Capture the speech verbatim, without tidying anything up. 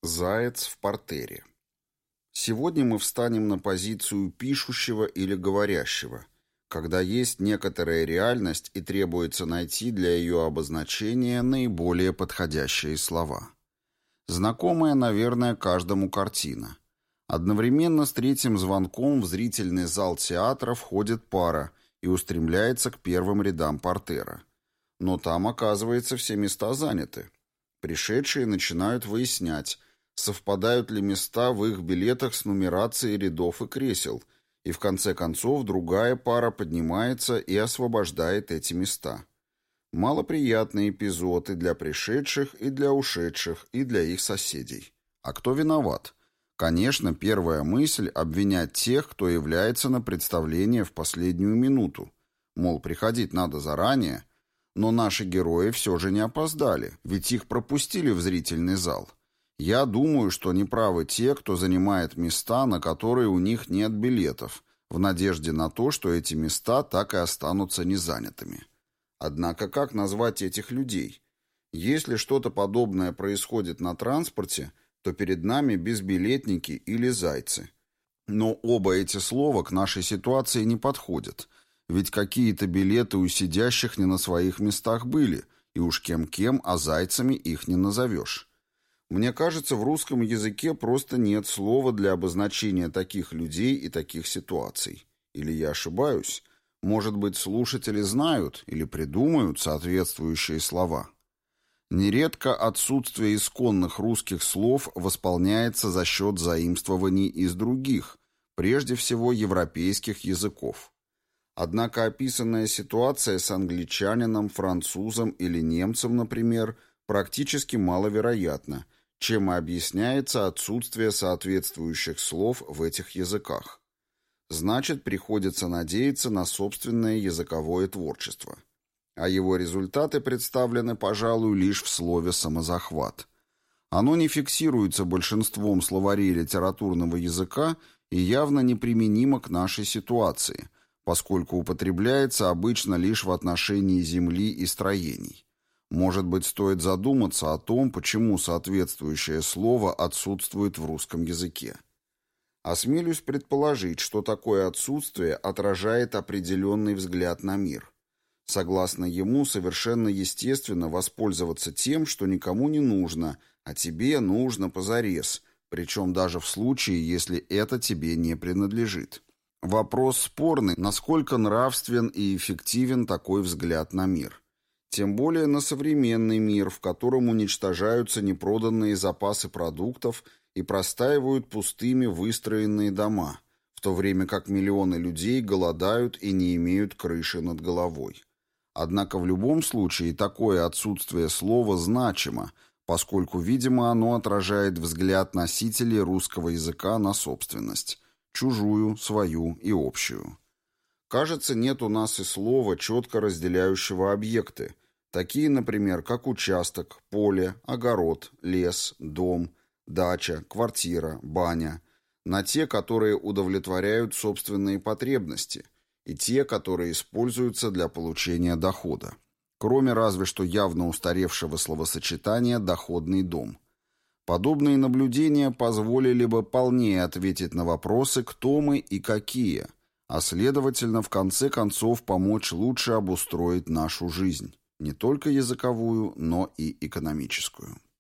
Заяц в партере. Сегодня мы встанем на позицию пишущего или говорящего, когда есть некоторая реальность и требуется найти для ее обозначения наиболее подходящие слова. Знакомая, наверное, каждому картина. Одновременно с третьим звонком в зрительный зал театра входит пара и устремляется к первым рядам партера. Но там, оказывается, все места заняты. Пришедшие начинают выяснять, совпадают ли места в их билетах с нумерацией рядов и кресел, и в конце концов другая пара поднимается и освобождает эти места. Малоприятный эпизод и для пришедших, и для ушедших, и для их соседей. А кто виноват? Конечно, первая мысль – обвинять тех, кто является на представление в последнюю минуту. Мол, приходить надо заранее. Но наши герои все же не опоздали, ведь их пропустили в зрительный зал. Я думаю, что неправы те, кто занимает места, на которые у них нет билетов, в надежде на то, что эти места так и останутся незанятыми. Однако как назвать этих людей? Если что-то подобное происходит на транспорте, то перед нами безбилетники или зайцы. Но оба эти слова к нашей ситуации не подходят, ведь какие-то билеты у сидящих не на своих местах были, и уж кем-кем, а зайцами их не назовешь. Мне кажется, в русском языке просто нет слова для обозначения таких людей и таких ситуаций. Или я ошибаюсь? Может быть, слушатели знают или придумают соответствующие слова? Нередко отсутствие исконных русских слов восполняется за счет заимствований из других, прежде всего европейских языков. Однако описанная ситуация с англичанином, французом или немцем, например, практически маловероятна, чем и объясняется отсутствие соответствующих слов в этих языках. Значит, приходится надеяться на собственное языковое творчество. А его результаты представлены, пожалуй, лишь в слове «самозахват». Оно не фиксируется большинством словарей литературного языка и явно неприменимо к нашей ситуации, поскольку употребляется обычно лишь в отношении земли и строений. Может быть, стоит задуматься о том, почему соответствующее слово отсутствует в русском языке. Осмелюсь предположить, что такое отсутствие отражает определенный взгляд на мир. Согласно ему, совершенно естественно воспользоваться тем, что никому не нужно, а тебе нужно позарез, причем даже в случае, если это тебе не принадлежит. Вопрос спорный, насколько нравствен и эффективен такой взгляд на мир. Тем более на современный мир, в котором уничтожаются непроданные запасы продуктов и простаивают пустыми выстроенные дома, в то время как миллионы людей голодают и не имеют крыши над головой. Однако в любом случае такое отсутствие слова значимо, поскольку, видимо, оно отражает взгляд носителей русского языка на собственность, чужую, свою и общую. Кажется, нет у нас и слова, четко разделяющего объекты, такие, например, как участок, поле, огород, лес, дом, дача, квартира, баня, на те, которые удовлетворяют собственные потребности, и те, которые используются для получения дохода. Кроме разве что явно устаревшего словосочетания «доходный дом». Подобные наблюдения позволили бы полнее ответить на вопросы «кто мы» и «какие», а следовательно, в конце концов, помочь лучше обустроить нашу жизнь, не только языковую, но и экономическую.